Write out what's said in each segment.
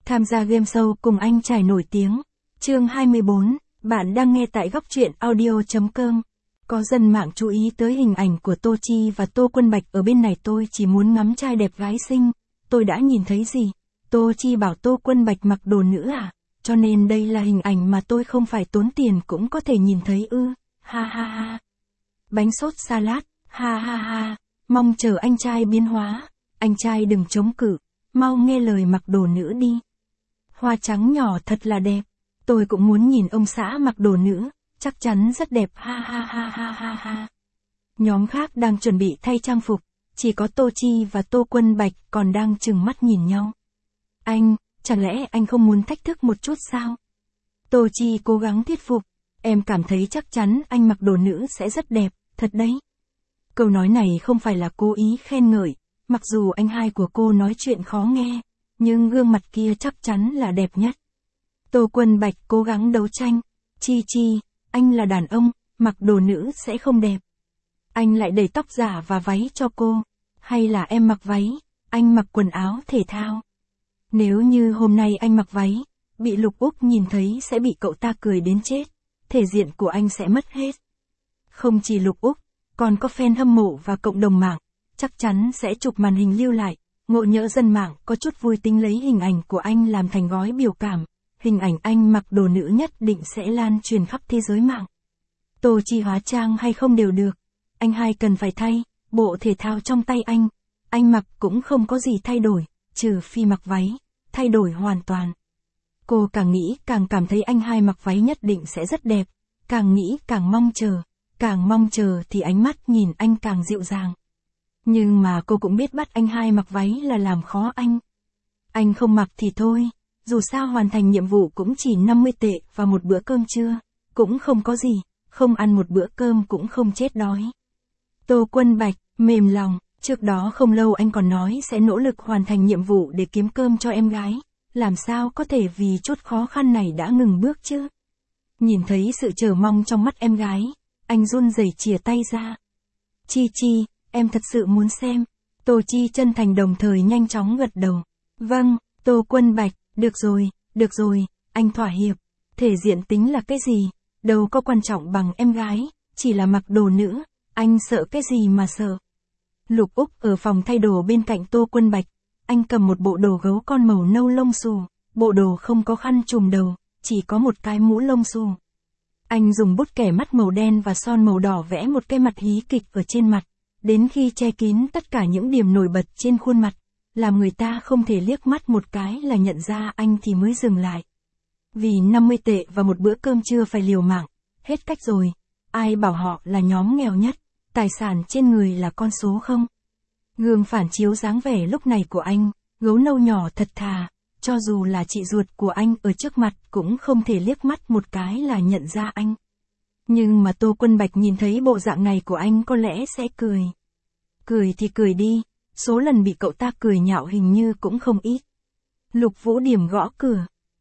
Tham gia game show cùng anh trai nổi tiếng. Chương 24, bạn đang nghe tại góc truyện audio.com. Có dân mạng chú ý tới hình ảnh của Tô Chi và Tô Quân Bạch ở bên này, tôi chỉ muốn ngắm trai đẹp gái xinh. Tôi đã nhìn thấy gì? Tô Chi bảo Tô Quân Bạch mặc đồ nữ à? Cho nên đây là hình ảnh mà tôi không phải tốn tiền cũng có thể nhìn thấy ư? Ha ha ha. Bánh sốt salad, ha ha ha. Mong chờ anh trai biến hóa. Anh trai đừng chống cự, mau nghe lời mặc đồ nữ đi. Hoa trắng nhỏ thật là đẹp. Tôi cũng muốn nhìn ông xã mặc đồ nữ, chắc chắn rất đẹp, ha ha ha ha ha ha. Nhóm khác đang chuẩn bị thay trang phục, chỉ có Tô Chi và Tô Quân Bạch còn đang trừng mắt nhìn nhau. Anh, chẳng lẽ anh không muốn thách thức một chút sao? Tô Chi cố gắng thuyết phục, em cảm thấy chắc chắn anh mặc đồ nữ sẽ rất đẹp, thật đấy. Câu nói này không phải là cố ý khen ngợi, mặc dù anh hai của cô nói chuyện khó nghe, nhưng gương mặt kia chắc chắn là đẹp nhất. Tô Quân Bạch cố gắng đấu tranh, Chi, anh là đàn ông, mặc đồ nữ sẽ không đẹp. Anh lại đẩy tóc giả và váy cho cô, hay là em mặc váy, anh mặc quần áo thể thao. Nếu như hôm nay anh mặc váy, bị Lục Úc nhìn thấy sẽ bị cậu ta cười đến chết, thể diện của anh sẽ mất hết. Không chỉ Lục Úc, còn có fan hâm mộ và cộng đồng mạng, chắc chắn sẽ chụp màn hình lưu lại, ngộ nhỡ dân mạng có chút vui tính lấy hình ảnh của anh làm thành gói biểu cảm. Hình ảnh anh mặc đồ nữ nhất định sẽ lan truyền khắp thế giới mạng. Tô Chi hóa trang hay không đều được. Anh hai cần phải thay, bộ thể thao trong tay anh mặc cũng không có gì thay đổi, trừ phi mặc váy, thay đổi hoàn toàn. Cô càng nghĩ càng cảm thấy anh hai mặc váy nhất định sẽ rất đẹp, càng nghĩ càng mong chờ thì ánh mắt nhìn anh càng dịu dàng. Nhưng mà cô cũng biết bắt anh hai mặc váy là làm khó anh. Anh không mặc thì thôi. Dù sao hoàn thành nhiệm vụ cũng chỉ 50 tệ và một bữa cơm trưa, cũng không có gì, không ăn một bữa cơm cũng không chết đói. Tô Quân Bạch, mềm lòng, trước đó không lâu anh còn nói sẽ nỗ lực hoàn thành nhiệm vụ để kiếm cơm cho em gái, làm sao có thể vì chút khó khăn này đã ngừng bước chứ? Nhìn thấy sự chờ mong trong mắt em gái, anh run rẩy chìa tay ra. Chi, em thật sự muốn xem. Tô Chi chân thành đồng thời nhanh chóng gật đầu. Vâng, Tô Quân Bạch. Được rồi, anh thỏa hiệp. Thể diện tính là cái gì, đâu có quan trọng bằng em gái, chỉ là mặc đồ nữ, anh sợ cái gì mà sợ. Lục Úc ở phòng thay đồ bên cạnh Tô Quân Bạch, anh cầm một bộ đồ gấu con màu nâu lông xù, bộ đồ không có khăn trùm đầu, chỉ có một cái mũ lông xù. Anh dùng bút kẻ mắt màu đen và son màu đỏ vẽ một cái mặt hí kịch ở trên mặt, đến khi che kín tất cả những điểm nổi bật trên khuôn mặt, làm người ta không thể liếc mắt một cái là nhận ra anh thì mới dừng lại. Vì 50 tệ và một bữa cơm trưa phải liều mạng, hết cách rồi, ai bảo họ là nhóm nghèo nhất, tài sản trên người là con số không? Gương phản chiếu dáng vẻ lúc này của anh, gấu nâu nhỏ thật thà, cho dù là chị ruột của anh ở trước mặt cũng không thể liếc mắt một cái là nhận ra anh. Nhưng mà Tô Quân Bạch nhìn thấy bộ dạng này của anh có lẽ sẽ cười. Cười thì cười đi. Số lần bị cậu ta cười nhạo hình như cũng không ít. Lục Vũ Điểm gõ cửa.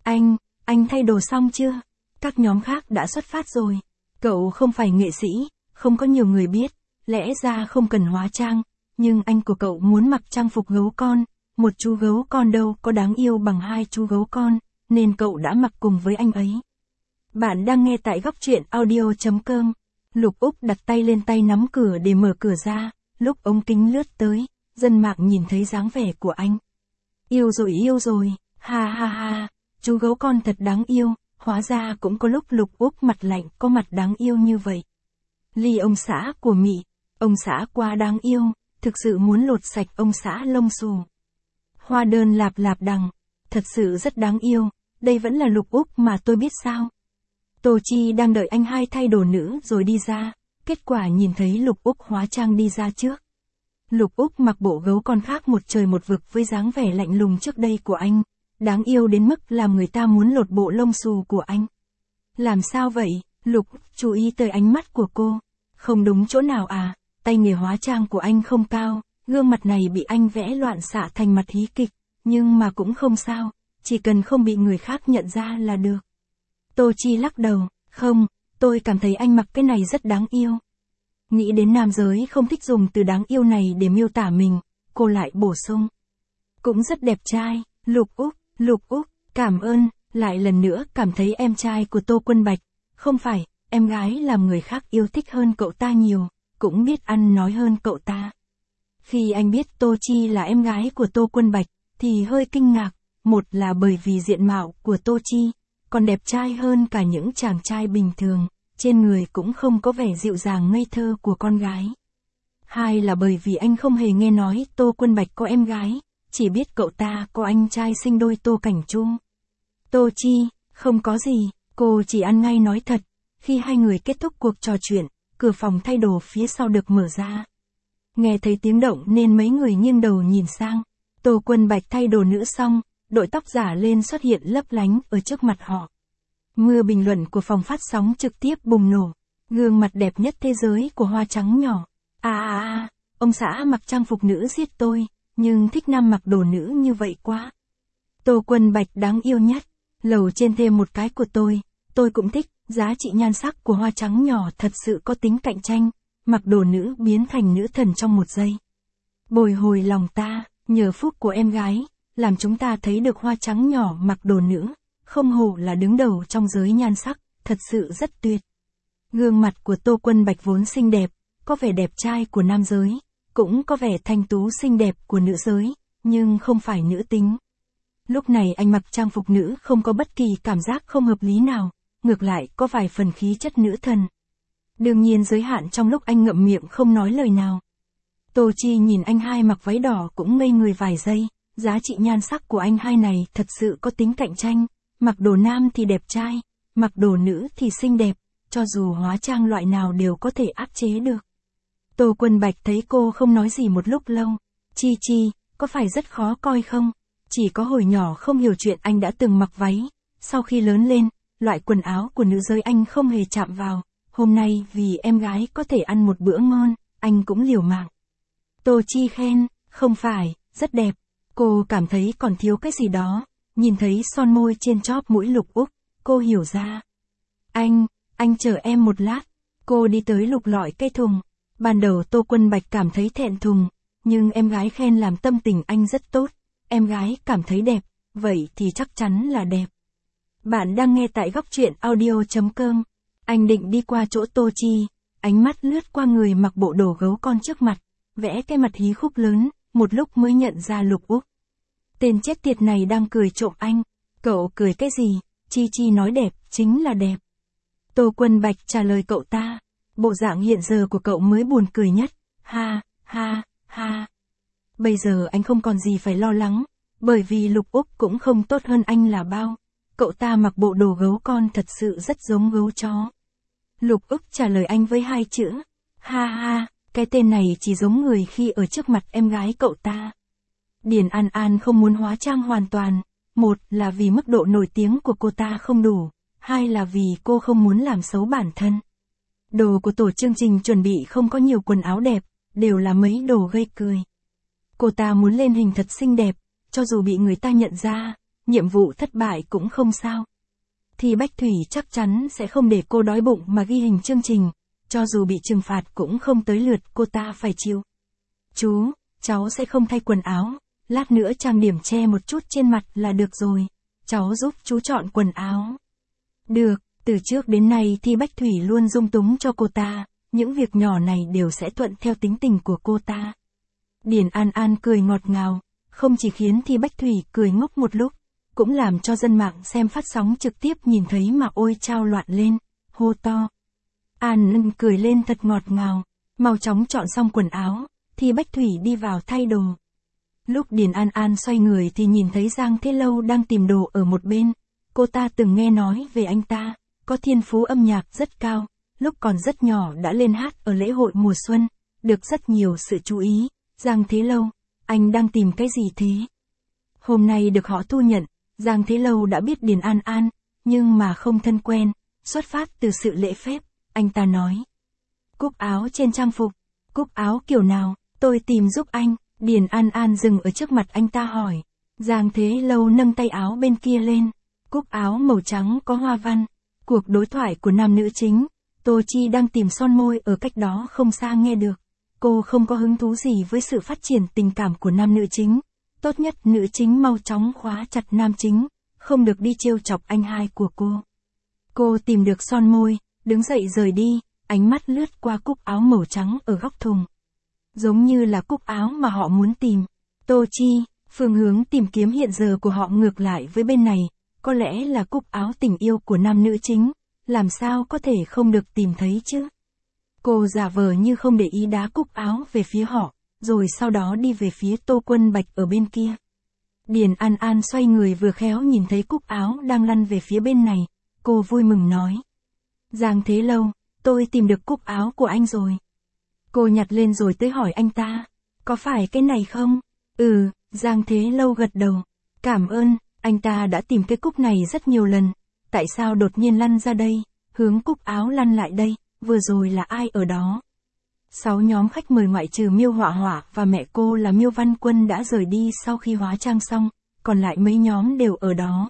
Anh thay đồ xong chưa? Các nhóm khác đã xuất phát rồi. Cậu không phải nghệ sĩ, không có nhiều người biết, lẽ ra không cần hóa trang, nhưng anh của cậu muốn mặc trang phục gấu con, một chú gấu con đâu có đáng yêu bằng hai chú gấu con, nên cậu đã mặc cùng với anh ấy. Bạn đang nghe tại góc truyện audio.com. Lục Úc đặt tay lên tay nắm cửa để mở cửa ra, lúc ống kính lướt tới. Dân mạng nhìn thấy dáng vẻ của anh. Yêu rồi, ha ha ha, chú gấu con thật đáng yêu, hóa ra cũng có lúc Lục Úc mặt lạnh có mặt đáng yêu như vậy. Ly ông xã của Mị, ông xã quá đáng yêu, thực sự muốn lột sạch ông xã lông xù. Hoa đơn lạp đằng, thật sự rất đáng yêu, đây vẫn là Lục Úc mà tôi biết sao. Tô Chi đang đợi anh hai thay đồ nữ rồi đi ra, kết quả nhìn thấy Lục Úc hóa trang đi ra trước. Lục Úc mặc bộ gấu con khác một trời một vực với dáng vẻ lạnh lùng trước đây của anh, đáng yêu đến mức làm người ta muốn lột bộ lông xù của anh. Làm sao vậy? Lục Úc chú ý tới ánh mắt của cô. Không đúng chỗ nào à, tay nghề hóa trang của anh không cao, gương mặt này bị anh vẽ loạn xạ thành mặt hí kịch, nhưng mà cũng không sao, chỉ cần không bị người khác nhận ra là được. Tô Chi lắc đầu, không, tôi cảm thấy anh mặc cái này rất đáng yêu. Nghĩ đến nam giới không thích dùng từ đáng yêu này để miêu tả mình, cô lại bổ sung. Cũng rất đẹp trai, Lục Úc, Cảm ơn, lại lần nữa cảm thấy em trai của Tô Quân Bạch, không phải, em gái làm người khác yêu thích hơn cậu ta nhiều, cũng biết ăn nói hơn cậu ta. Khi anh biết Tô Chi là em gái của Tô Quân Bạch, thì hơi kinh ngạc, một là bởi vì diện mạo của Tô Chi, còn đẹp trai hơn cả những chàng trai bình thường, trên người cũng không có vẻ dịu dàng ngây thơ của con gái. Hai là bởi vì anh không hề nghe nói Tô Quân Bạch có em gái, chỉ biết cậu ta có anh trai sinh đôi Tô Cảnh Trung. Tô Chi, không có gì, cô chỉ ăn ngay nói thật. Khi hai người kết thúc cuộc trò chuyện, cửa phòng thay đồ phía sau được mở ra. Nghe thấy tiếng động nên mấy người nghiêng đầu nhìn sang. Tô Quân Bạch thay đồ nữ xong, đội tóc giả lên xuất hiện lấp lánh ở trước mặt họ. Mưa bình luận của phòng phát sóng trực tiếp bùng nổ. Gương mặt đẹp nhất thế giới của Hoa Trắng nhỏ. Ông xã mặc trang phục nữ giết tôi, nhưng thích nam mặc đồ nữ như vậy quá. Tô Quân Bạch đáng yêu nhất. Lầu trên thêm một cái của tôi cũng thích, giá trị nhan sắc của Hoa Trắng nhỏ thật sự có tính cạnh tranh, mặc đồ nữ biến thành nữ thần trong một giây. Bồi hồi lòng ta, nhờ phúc của em gái, làm chúng ta thấy được Hoa Trắng nhỏ mặc đồ nữ, không hổ là đứng đầu trong giới nhan sắc, thật sự rất tuyệt. Gương mặt của Tô Quân Bạch vốn xinh đẹp, có vẻ đẹp trai của nam giới, cũng có vẻ thanh tú xinh đẹp của nữ giới, nhưng không phải nữ tính. Lúc này anh mặc trang phục nữ không có bất kỳ cảm giác không hợp lý nào, ngược lại có vài phần khí chất nữ thần. Đương nhiên giới hạn trong lúc anh ngậm miệng không nói lời nào. Tô Chi nhìn anh hai mặc váy đỏ cũng ngây người vài giây, giá trị nhan sắc của anh hai này thật sự có tính cạnh tranh, mặc đồ nam thì đẹp trai, mặc đồ nữ thì xinh đẹp, cho dù hóa trang loại nào đều có thể áp chế được. Tô Quân Bạch thấy cô không nói gì một lúc lâu. Chi, có phải rất khó coi không? Chỉ có hồi nhỏ không hiểu chuyện anh đã từng mặc váy, sau khi lớn lên, loại quần áo của nữ giới anh không hề chạm vào, hôm nay vì em gái có thể ăn một bữa ngon, anh cũng liều mạng. Tô Chi khen, không phải, rất đẹp, cô cảm thấy còn thiếu cái gì đó, nhìn thấy son môi trên chóp mũi Lục Úc, cô hiểu ra. Anh chờ em một lát, cô đi tới lục lọi cây thùng, ban đầu Tô Quân Bạch cảm thấy thẹn thùng, nhưng em gái khen làm tâm tình anh rất tốt. Em gái cảm thấy đẹp, vậy thì chắc chắn là đẹp. Bạn đang nghe tại góc truyện audio.com. Anh định đi qua chỗ Tô Chi, ánh mắt lướt qua người mặc bộ đồ gấu con trước mặt, vẽ cái mặt hí khúc lớn, một lúc mới nhận ra Lục Úc. Tên chết tiệt này đang cười trộm anh. Cậu cười cái gì? Chi nói đẹp, chính là đẹp. Tô Quân Bạch trả lời cậu ta. Bộ dạng hiện giờ của cậu mới buồn cười nhất. Ha. Bây giờ anh không còn gì phải lo lắng, bởi vì Lục Úc cũng không tốt hơn anh là bao. Cậu ta mặc bộ đồ gấu con thật sự rất giống gấu chó. Lục Úc trả lời anh với hai chữ. Ha, cái tên này chỉ giống người khi ở trước mặt em gái cậu ta. Điền An An không muốn hóa trang hoàn toàn, một là vì mức độ nổi tiếng của cô ta không đủ, hai là vì cô không muốn làm xấu bản thân. Đồ của tổ chương trình chuẩn bị không có nhiều quần áo đẹp, đều là mấy đồ gây cười. Cô ta muốn lên hình thật xinh đẹp, cho dù bị người ta nhận ra, nhiệm vụ thất bại cũng không sao. Thì Bách Thủy chắc chắn sẽ không để cô đói bụng mà ghi hình chương trình, cho dù bị trừng phạt cũng không tới lượt cô ta phải chịu. Chú, cháu sẽ không thay quần áo, lát nữa trang điểm che một chút trên mặt là được rồi, cháu giúp chú chọn quần áo. Được, từ trước đến nay thì Bách Thủy luôn dung túng cho cô ta, những việc nhỏ này đều sẽ thuận theo tính tình của cô ta. Điền An An cười ngọt ngào, không chỉ khiến Thi Bách Thủy cười ngốc một lúc, cũng làm cho dân mạng xem phát sóng trực tiếp nhìn thấy mà ôi chao loạn lên, hô to. An cười lên thật ngọt ngào, mau chóng chọn xong quần áo, Thi Bách Thủy đi vào thay đồ. Lúc Điền An An xoay người thì nhìn thấy Giang Thế Lâu đang tìm đồ ở một bên, cô ta từng nghe nói về anh ta, có thiên phú âm nhạc rất cao, lúc còn rất nhỏ đã lên hát ở lễ hội mùa xuân, được rất nhiều sự chú ý. Giang Thế Lâu, anh đang tìm cái gì thế? Hôm nay được họ thu nhận, Giang Thế Lâu đã biết Điền An An, nhưng mà không thân quen, xuất phát từ sự lễ phép, anh ta nói. Cúc áo trên trang phục, cúc áo kiểu nào, tôi tìm giúp anh, Điền An An dừng ở trước mặt anh ta hỏi. Giang Thế Lâu nâng tay áo bên kia lên, cúc áo màu trắng có hoa văn, cuộc đối thoại của nam nữ chính, Tô Chi đang tìm son môi ở cách đó không xa nghe được. Cô không có hứng thú gì với sự phát triển tình cảm của nam nữ chính, tốt nhất nữ chính mau chóng khóa chặt nam chính, không được đi trêu chọc anh hai của cô. Cô tìm được son môi, đứng dậy rời đi, ánh mắt lướt qua cúc áo màu trắng ở góc thùng. Giống như là cúc áo mà họ muốn tìm. Tô Chi, phương hướng tìm kiếm hiện giờ của họ ngược lại với bên này, có lẽ là cúc áo tình yêu của nam nữ chính, làm sao có thể không được tìm thấy chứ. Cô giả vờ như không để ý đá cúc áo về phía họ, rồi sau đó đi về phía Tô Quân Bạch ở bên kia. Điền An An xoay người vừa khéo nhìn thấy cúc áo đang lăn về phía bên này, cô vui mừng nói. Giang Thế Lâu, tôi tìm được cúc áo của anh rồi. Cô nhặt lên rồi tới hỏi anh ta, có phải cái này không? Ừ, Giang Thế Lâu gật đầu. Cảm ơn, anh ta đã tìm cái cúc này rất nhiều lần. Tại sao đột nhiên lăn ra đây, hướng cúc áo lăn lại đây, vừa rồi là ai ở đó? 6 nhóm khách mời ngoại trừ Miêu Họa Họa và mẹ cô là Miêu Văn Quân đã rời đi sau khi hóa trang xong, còn lại mấy nhóm đều ở đó.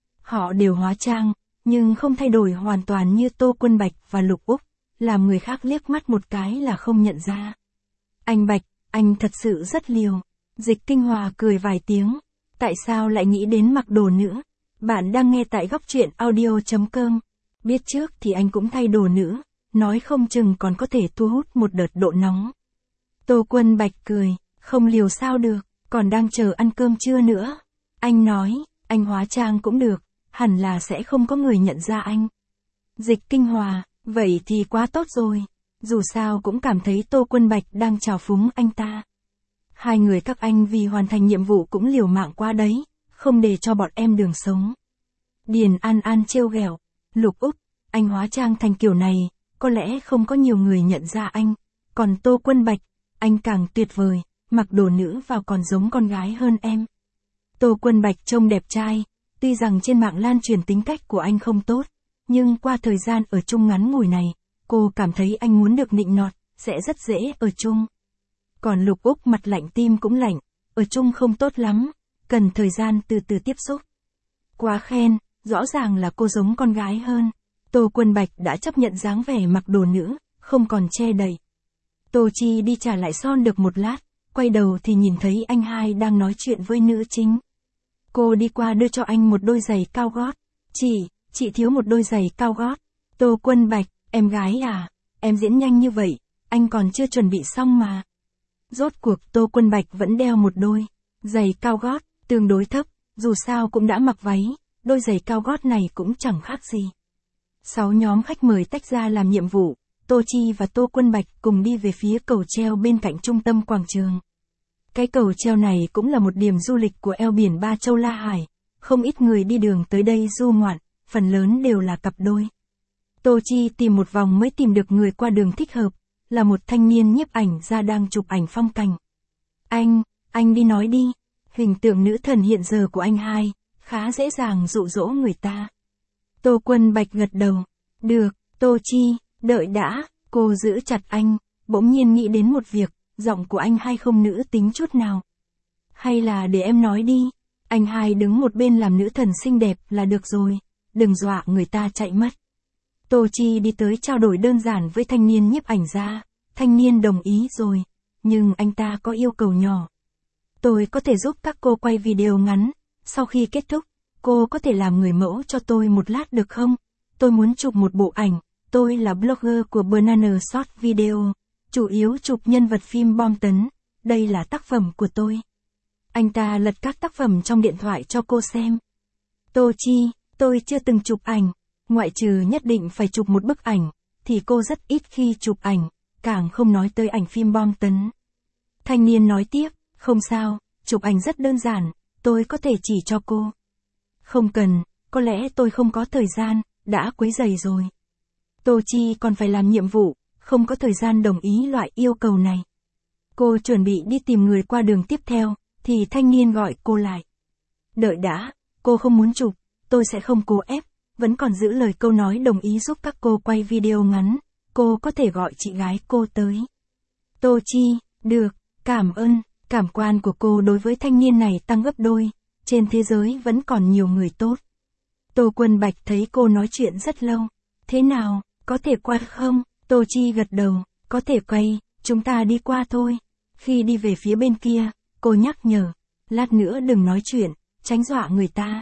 Họ đều hóa trang, nhưng không thay đổi hoàn toàn như Tô Quân Bạch và Lục Úc, làm người khác liếc mắt một cái là không nhận ra. Anh Bạch, anh thật sự rất liều. Dịch Kinh Hòa cười vài tiếng. Tại sao lại nghĩ đến mặc đồ nữa? Bạn đang nghe tại góc truyện audio.com. Biết trước thì anh cũng thay đồ nữa, nói không chừng còn có thể thu hút một đợt độ nóng. Tô Quân Bạch cười, không liều sao được, còn đang chờ ăn cơm trưa nữa. Anh nói, anh hóa trang cũng được, hẳn là sẽ không có người nhận ra anh. Dịch Kinh Hòa, vậy thì quá tốt rồi, dù sao cũng cảm thấy Tô Quân Bạch đang trào phúng anh ta. Hai người các anh vì hoàn thành nhiệm vụ cũng liều mạng qua đấy, không để cho bọn em đường sống. Điền An An trêu ghẹo, Lục Úc, anh hóa trang thành kiểu này, có lẽ không có nhiều người nhận ra anh, còn Tô Quân Bạch, anh càng tuyệt vời, mặc đồ nữ vào còn giống con gái hơn em. Tô Quân Bạch trông đẹp trai, tuy rằng trên mạng lan truyền tính cách của anh không tốt, nhưng qua thời gian ở chung ngắn ngủi này, cô cảm thấy anh muốn được nịnh nọt, sẽ rất dễ ở chung. Còn Lục Úc mặt lạnh tim cũng lạnh, ở chung không tốt lắm, cần thời gian từ từ tiếp xúc. Quá khen, rõ ràng là cô giống con gái hơn. Tô Quân Bạch đã chấp nhận dáng vẻ mặc đồ nữ, không còn che đậy. Tô Chi đi trả lại son được một lát, quay đầu thì nhìn thấy anh hai đang nói chuyện với nữ chính. Cô đi qua đưa cho anh một đôi giày cao gót. Chị thiếu một đôi giày cao gót. Tô Quân Bạch, em gái à, em diễn nhanh như vậy, anh còn chưa chuẩn bị xong mà. Rốt cuộc Tô Quân Bạch vẫn đeo một đôi giày cao gót, tương đối thấp, dù sao cũng đã mặc váy, đôi giày cao gót này cũng chẳng khác gì. 6 nhóm khách mời tách ra làm nhiệm vụ, Tô Chi và Tô Quân Bạch cùng đi về phía cầu treo bên cạnh trung tâm quảng trường. Cái cầu treo này cũng là một điểm du lịch của eo biển Ba Châu La Hải, không ít người đi đường tới đây du ngoạn, phần lớn đều là cặp đôi. Tô Chi tìm một vòng mới tìm được người qua đường thích hợp, là một thanh niên nhiếp ảnh ra đang chụp ảnh phong cảnh. Anh đi nói đi, hình tượng nữ thần hiện giờ của anh hai, khá dễ dàng dụ dỗ người ta. Tô Quân Bạch gật đầu, được, Tô Chi, đợi đã, cô giữ chặt anh, bỗng nhiên nghĩ đến một việc, giọng của anh hai không nữ tính chút nào. Hay là để em nói đi, anh hai đứng một bên làm nữ thần xinh đẹp là được rồi, đừng dọa người ta chạy mất. Tô Chi đi tới trao đổi đơn giản với thanh niên nhiếp ảnh ra, thanh niên đồng ý rồi, nhưng anh ta có yêu cầu nhỏ. Tôi có thể giúp các cô quay video ngắn, sau khi kết thúc, cô có thể làm người mẫu cho tôi một lát được không? Tôi muốn chụp một bộ ảnh, tôi là blogger của Banana Short Video, chủ yếu chụp nhân vật phim bom tấn, đây là tác phẩm của tôi. Anh ta lật các tác phẩm trong điện thoại cho cô xem. Tô Chi, tôi chưa từng chụp ảnh, ngoại trừ nhất định phải chụp một bức ảnh, thì cô rất ít khi chụp ảnh, càng không nói tới ảnh phim bom tấn. Thanh niên nói tiếp, không sao, chụp ảnh rất đơn giản, tôi có thể chỉ cho cô. Không cần, có lẽ tôi không có thời gian, đã quấy rầy rồi. Tô Chi còn phải làm nhiệm vụ, không có thời gian đồng ý loại yêu cầu này. Cô chuẩn bị đi tìm người qua đường tiếp theo, thì thanh niên gọi cô lại. Đợi đã, cô không muốn chụp, tôi sẽ không cố ép, vẫn còn giữ lời câu nói đồng ý giúp các cô quay video ngắn, cô có thể gọi chị gái cô tới. Tô Chi, được, cảm ơn, cảm quan của cô đối với thanh niên này tăng gấp đôi, trên thế giới vẫn còn nhiều người tốt. Tô Quân Bạch thấy cô nói chuyện rất lâu, thế nào, có thể qua không? Tô Chi gật đầu, có thể quay, chúng ta đi qua thôi. Khi đi về phía bên kia, cô nhắc nhở, lát nữa đừng nói chuyện, tránh dọa người ta.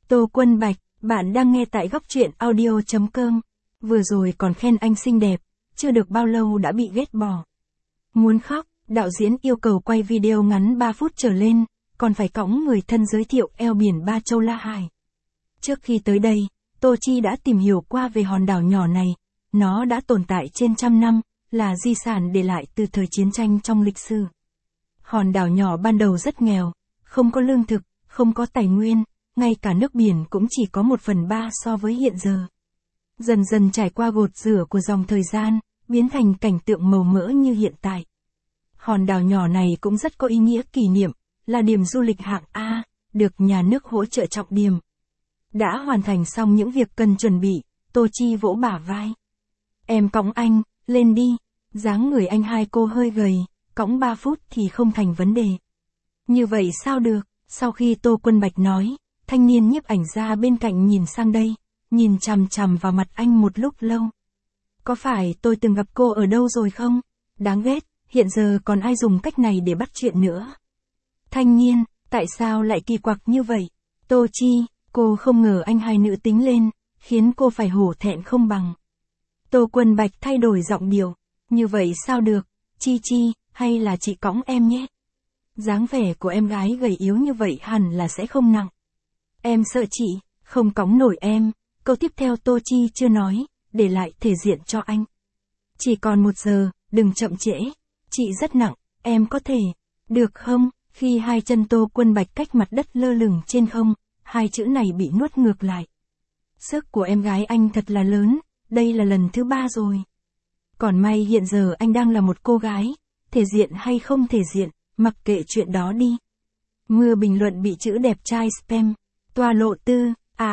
Tô Quân Bạch, bạn đang nghe tại góc truyện audio.com. Vừa rồi còn khen anh xinh đẹp, chưa được bao lâu đã bị ghét bỏ. Muốn khóc, đạo diễn yêu cầu quay video ngắn 3 phút trở lên, còn phải cõng người thân giới thiệu eo biển Ba Châu La Hải. Trước khi tới đây, Tô Chi đã tìm hiểu qua về hòn đảo nhỏ này. Nó đã tồn tại trên trăm năm, là di sản để lại từ thời chiến tranh trong lịch sử. Hòn đảo nhỏ ban đầu rất nghèo, không có lương thực, không có tài nguyên, ngay cả nước biển cũng chỉ có 1/3 so với hiện giờ. Dần dần trải qua gột rửa của dòng thời gian, biến thành cảnh tượng màu mỡ như hiện tại. Hòn đảo nhỏ này cũng rất có ý nghĩa kỷ niệm, là điểm du lịch hạng A, được nhà nước hỗ trợ trọng điểm. Đã hoàn thành xong những việc cần chuẩn bị, Tô Chi vỗ bả vai. Em cõng anh, lên đi. Dáng người anh hai cô hơi gầy, cõng 3 phút thì không thành vấn đề. Như vậy sao được? Sau khi Tô Quân Bạch nói, thanh niên nhiếp ảnh gia bên cạnh nhìn sang đây, nhìn chằm chằm vào mặt anh một lúc lâu. Có phải tôi từng gặp cô ở đâu rồi không? Đáng ghét, hiện giờ còn ai dùng cách này để bắt chuyện nữa. Thanh niên, tại sao lại kỳ quặc như vậy? Tô Chi, cô không ngờ anh hai nữ tính lên, khiến cô phải hổ thẹn không bằng. Tô Quân Bạch thay đổi giọng điệu. Như vậy sao được? Chi, hay là chị cõng em nhé? Dáng vẻ của em gái gầy yếu như vậy hẳn là sẽ không nặng. Em sợ chị, không cõng nổi em. Câu tiếp theo Tô Chi chưa nói, để lại thể diện cho anh. Chỉ còn 1 giờ, đừng chậm trễ. Chị rất nặng, em có thể. Được không? Khi hai chân Tô Quân Bạch cách mặt đất lơ lửng trên không, hai chữ này bị nuốt ngược lại. Sức của em gái anh thật là lớn, đây là lần thứ 3 rồi. Còn may hiện giờ anh đang là một cô gái, thể diện hay không thể diện, mặc kệ chuyện đó đi. Mưa bình luận bị chữ đẹp trai spam. Toa lộ tư,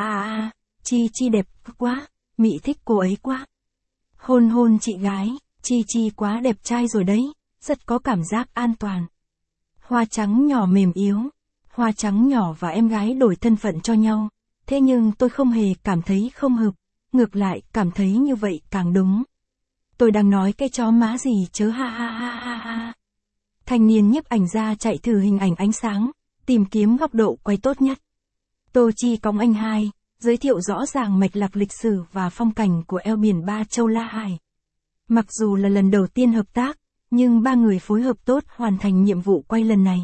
Chi đẹp quá, Mị thích cô ấy quá. Hôn chị gái, Chi quá đẹp trai rồi đấy, rất có cảm giác an toàn. Hoa trắng nhỏ mềm yếu, hoa trắng nhỏ và em gái đổi thân phận cho nhau, thế nhưng tôi không hề cảm thấy không hợp, ngược lại cảm thấy như vậy càng đúng. Tôi đang nói cái chó má gì chớ ha. Thanh niên nhiếp ảnh gia chạy thử hình ảnh ánh sáng, tìm kiếm góc độ quay tốt nhất. Tô Chi cõng anh hai, giới thiệu rõ ràng mạch lạc lịch sử và phong cảnh của eo biển Ba Châu La Hải. Mặc dù là lần đầu tiên hợp tác, nhưng ba người phối hợp tốt hoàn thành nhiệm vụ quay lần này.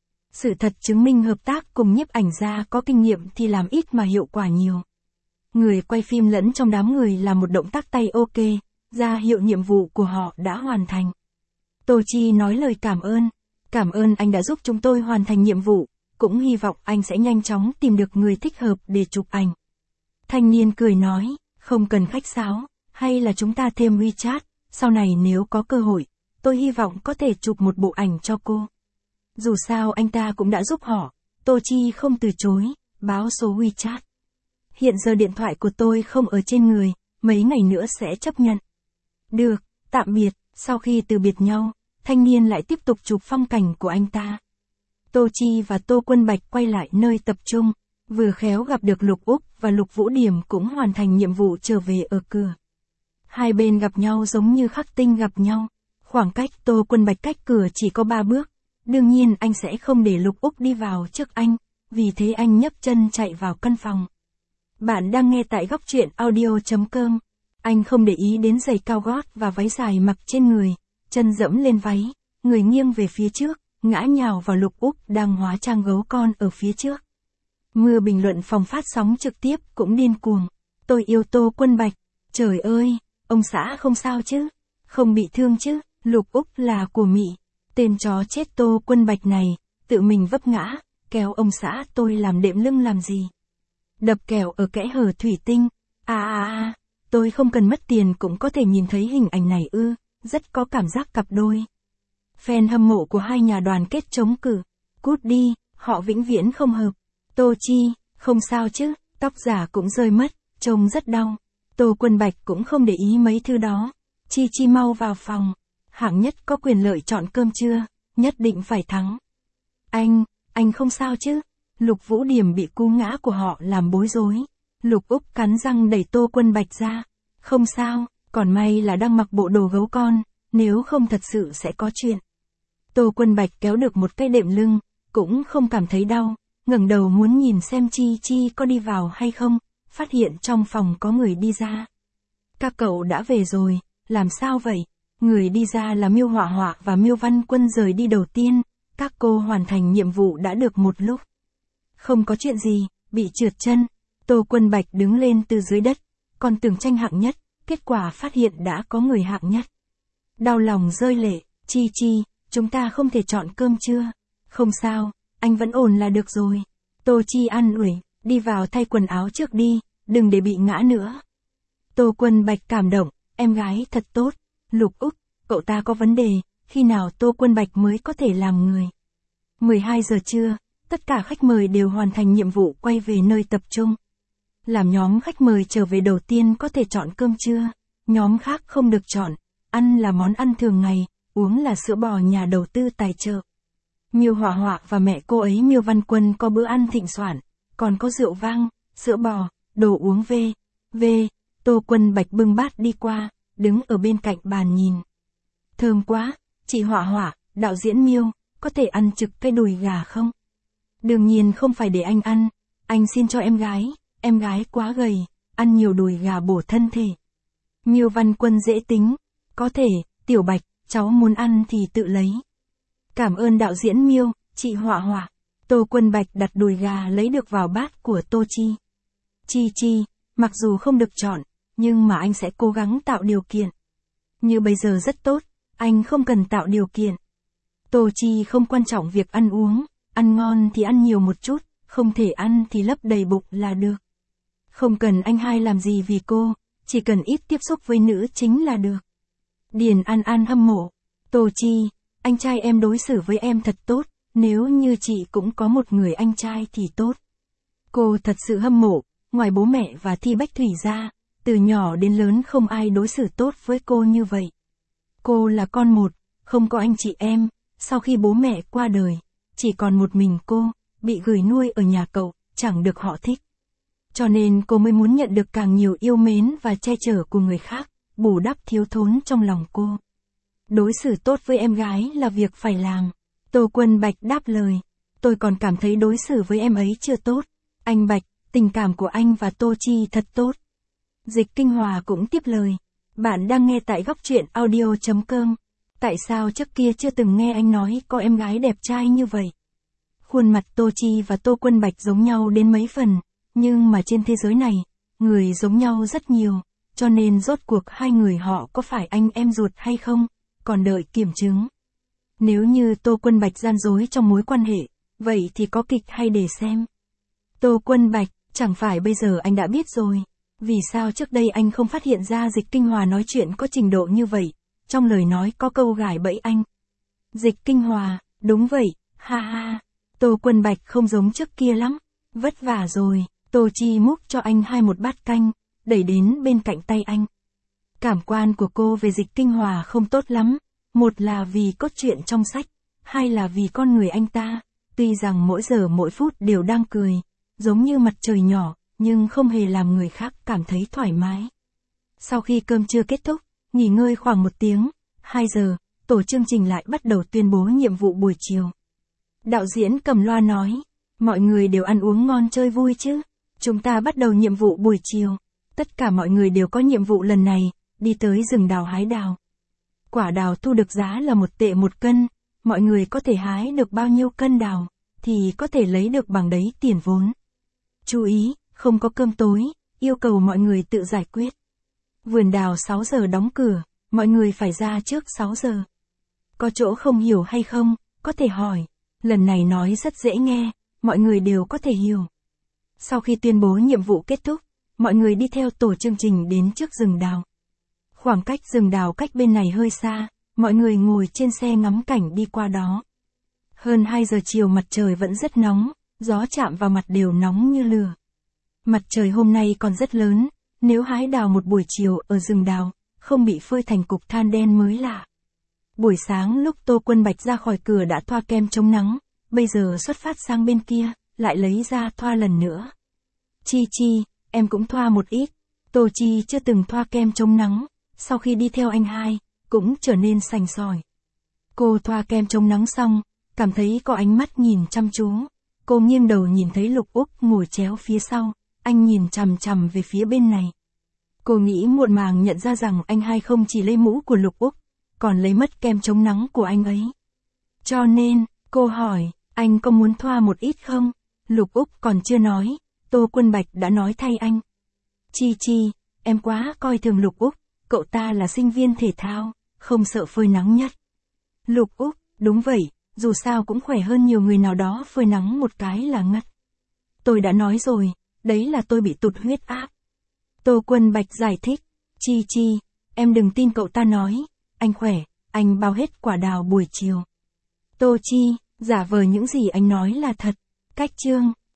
Sự thật chứng minh hợp tác cùng nhiếp ảnh gia có kinh nghiệm thì làm ít mà hiệu quả nhiều. Người quay phim lẫn trong đám người làm một động tác tay ok, ra hiệu nhiệm vụ của họ đã hoàn thành. Tô Chi nói lời cảm ơn anh đã giúp chúng tôi hoàn thành nhiệm vụ, cũng hy vọng anh sẽ nhanh chóng tìm được người thích hợp để chụp ảnh. Thanh niên cười nói, không cần khách sáo, hay là chúng ta thêm WeChat, sau này nếu có cơ hội, tôi hy vọng có thể chụp một bộ ảnh cho cô. Dù sao anh ta cũng đã giúp họ, Tô Chi không từ chối, báo số WeChat. Hiện giờ điện thoại của tôi không ở trên người, mấy ngày nữa sẽ chấp nhận. Được, tạm biệt. Sau khi từ biệt nhau, thanh niên lại tiếp tục chụp phong cảnh của anh ta. Tô Chi và Tô Quân Bạch quay lại nơi tập trung, vừa khéo gặp được Lục Úc và Lục Vũ Điểm cũng hoàn thành nhiệm vụ trở về ở cửa. Hai bên gặp nhau giống như khắc tinh gặp nhau, khoảng cách Tô Quân Bạch cách cửa chỉ có 3 bước, đương nhiên anh sẽ không để Lục Úc đi vào trước anh, vì thế anh nhấc chân chạy vào căn phòng. Bạn đang nghe tại góc truyện audio.com. Anh không để ý đến giày cao gót và váy dài mặc trên người, chân dẫm lên váy, người nghiêng về phía trước, ngã nhào vào Lục Úc đang hóa trang gấu con ở phía trước. Mưa bình luận phòng phát sóng trực tiếp cũng điên cuồng. Tôi yêu Tô Quân Bạch. Trời ơi, ông xã không sao chứ? Không bị thương chứ? Lục Úc là của Mị. Tên chó chết Tô Quân Bạch này, tự mình vấp ngã, kéo ông xã tôi làm đệm lưng làm gì? Đập kẹo ở kẽ hở thủy tinh. Tôi không cần mất tiền cũng có thể nhìn thấy hình ảnh này ư, rất có cảm giác cặp đôi. Fan hâm mộ của hai nhà đoàn kết chống cự. Cút đi, họ vĩnh viễn không hợp. Tô Chi, không sao chứ, tóc giả cũng rơi mất, trông rất đau. Tô Quân Bạch cũng không để ý mấy thứ đó. Chi mau vào phòng. Hạng nhất có quyền lợi chọn cơm trưa, nhất định phải thắng. Anh không sao chứ? Lục Vũ Điểm bị cú ngã của họ làm bối rối. Lục Úc cắn răng đẩy Tô Quân Bạch ra. Không sao, còn may là đang mặc bộ đồ gấu con, nếu không thật sự sẽ có chuyện. Tô Quân Bạch kéo được một cái đệm lưng, cũng không cảm thấy đau, ngẩng đầu muốn nhìn xem Chi Chi có đi vào hay không, phát hiện trong phòng có người đi ra. Các cậu đã về rồi, làm sao vậy? Người đi ra là Miêu Họa Họa và Miêu Văn Quân rời đi đầu tiên, các cô hoàn thành nhiệm vụ đã được một lúc. Không có chuyện gì, bị trượt chân. Tô Quân Bạch đứng lên từ dưới đất, còn tưởng tranh hạng nhất, kết quả phát hiện đã có người hạng nhất. Đau lòng rơi lệ, Chi Chi, chúng ta không thể chọn cơm trưa. Không sao, anh vẫn ổn là được rồi. Tô Chi an ủi, đi vào thay quần áo trước đi, đừng để bị ngã nữa. Tô Quân Bạch cảm động, em gái thật tốt. Lục Úc, cậu ta có vấn đề, khi nào Tô Quân Bạch mới có thể làm người? 12 giờ trưa, tất cả khách mời đều hoàn thành nhiệm vụ quay về nơi tập trung. Làm nhóm khách mời trở về đầu tiên có thể chọn cơm trưa, nhóm khác không được chọn, ăn là món ăn thường ngày, uống là sữa bò nhà đầu tư tài trợ. Miêu Họa Họa và mẹ cô ấy Miêu Văn Quân có bữa ăn thịnh soạn, còn có rượu vang, sữa bò, đồ uống v. Tô Quân Bạch bưng bát đi qua, đứng ở bên cạnh bàn nhìn. Thơm quá, chị Họa Họa, đạo diễn Miêu, có thể ăn trực cái đùi gà không? Đương nhiên không phải để anh ăn, xin cho em gái quá gầy, ăn nhiều đùi gà bổ thân thể. Miêu Văn Quân dễ tính, có thể, Tiểu Bạch, cháu muốn ăn thì tự lấy. Cảm ơn đạo diễn Miêu, chị Họa Họa. Tô Quân Bạch đặt đùi gà lấy được vào bát của Tô Chi. Chi, mặc dù không được chọn, nhưng mà anh sẽ cố gắng tạo điều kiện. Như bây giờ rất tốt, anh không cần tạo điều kiện. Tô Chi không quan trọng việc ăn uống, ăn ngon thì ăn nhiều một chút, không thể ăn thì lấp đầy bụng là được. Không cần anh hai làm gì vì cô, chỉ cần ít tiếp xúc với nữ chính là được. Điền An An hâm mộ. Tô Chi, anh trai em đối xử với em thật tốt, nếu như chị cũng có một người anh trai thì tốt. Cô thật sự hâm mộ, ngoài bố mẹ và Thi Bách Thủy ra, từ nhỏ đến lớn không ai đối xử tốt với cô như vậy. Cô là con một, không có anh chị em, sau khi bố mẹ qua đời, chỉ còn một mình cô, bị gửi nuôi ở nhà cậu, chẳng được họ thích. Cho nên cô mới muốn nhận được càng nhiều yêu mến và che chở của người khác, bù đắp thiếu thốn trong lòng cô. Đối xử tốt với em gái là việc phải làm. Tô Quân Bạch đáp lời. Tôi còn cảm thấy đối xử với em ấy chưa tốt. Anh Bạch, tình cảm của anh và Tô Chi thật tốt. Dịch Kinh Hòa cũng tiếp lời. Bạn đang nghe tại góc truyện audio.com. Tại sao trước kia chưa từng nghe anh nói có em gái đẹp trai như vậy? Khuôn mặt Tô Chi và Tô Quân Bạch giống nhau đến mấy phần, nhưng mà trên thế giới này, người giống nhau rất nhiều, cho nên rốt cuộc hai người họ có phải anh em ruột hay không, còn đợi kiểm chứng. Nếu như Tô Quân Bạch gian dối trong mối quan hệ, vậy thì có kịch hay để xem. Tô Quân Bạch, chẳng phải bây giờ anh đã biết rồi, vì sao trước đây anh không phát hiện ra Dịch Kinh Hòa nói chuyện có trình độ như vậy, trong lời nói có câu gài bẫy anh. Dịch Kinh Hòa, đúng vậy, ha ha, Tô Quân Bạch không giống trước kia lắm, vất vả rồi. Tô Chi múc cho anh một bát canh, đẩy đến bên cạnh tay anh. Cảm quan của cô về Dịch Kinh Hòa không tốt lắm, một là vì cốt truyện trong sách, hai là vì con người anh ta, tuy rằng mỗi giờ mỗi phút đều đang cười, giống như mặt trời nhỏ, nhưng không hề làm người khác cảm thấy thoải mái. Sau khi cơm trưa kết thúc, nghỉ ngơi khoảng 1 tiếng, 2 giờ, tổ chương trình lại bắt đầu tuyên bố nhiệm vụ buổi chiều. Đạo diễn cầm loa nói, mọi người đều ăn uống ngon chơi vui chứ. Chúng ta bắt đầu nhiệm vụ buổi chiều. Tất cả mọi người đều có nhiệm vụ lần này, đi tới rừng đào hái đào. Quả đào thu được giá là 1 tệ 1 cân, mọi người có thể hái được bao nhiêu cân đào, thì có thể lấy được bằng đấy tiền vốn. Chú ý, không có cơm tối, yêu cầu mọi người tự giải quyết. Vườn đào 6 giờ đóng cửa, mọi người phải ra trước 6 giờ. Có chỗ không hiểu hay không, có thể hỏi. Lần này nói rất dễ nghe, mọi người đều có thể hiểu. Sau khi tuyên bố nhiệm vụ kết thúc, mọi người đi theo tổ chương trình đến trước rừng đào. Khoảng cách rừng đào cách bên này hơi xa, mọi người ngồi trên xe ngắm cảnh đi qua đó. Hơn 2 giờ chiều mặt trời vẫn rất nóng, gió chạm vào mặt đều nóng như lửa. Mặt trời hôm nay còn rất lớn, nếu hái đào một buổi chiều ở rừng đào, không bị phơi thành cục than đen mới lạ. Buổi sáng lúc Tô Quân Bạch ra khỏi cửa đã thoa kem chống nắng, bây giờ xuất phát sang bên kia, lại lấy ra thoa lần nữa. Chi, em cũng thoa một ít. Tô Chi chưa từng thoa kem chống nắng, sau khi đi theo anh hai, cũng trở nên sành sỏi. Cô thoa kem chống nắng xong, cảm thấy có ánh mắt nhìn chăm chú. Cô nghiêng đầu nhìn thấy Lục Úc ngồi chéo phía sau, anh nhìn chằm chằm về phía bên này. Cô nghĩ muộn màng nhận ra rằng anh hai không chỉ lấy mũ của Lục Úc, còn lấy mất kem chống nắng của anh ấy. Cho nên, cô hỏi, anh có muốn thoa một ít không? Lục Úc còn chưa nói, Tô Quân Bạch đã nói thay anh. Chi Chi, em quá coi thường Lục Úc, cậu ta là sinh viên thể thao, không sợ phơi nắng nhất. Lục Úc, đúng vậy, dù sao cũng khỏe hơn nhiều người nào đó phơi nắng một cái là ngất. Tôi đã nói rồi, đấy là tôi bị tụt huyết áp. Tô Quân Bạch giải thích, Chi Chi, em đừng tin cậu ta nói, anh khỏe, anh bao hết quả đào buổi chiều. Tô Chi, giả vờ những gì anh nói là thật. Cách chương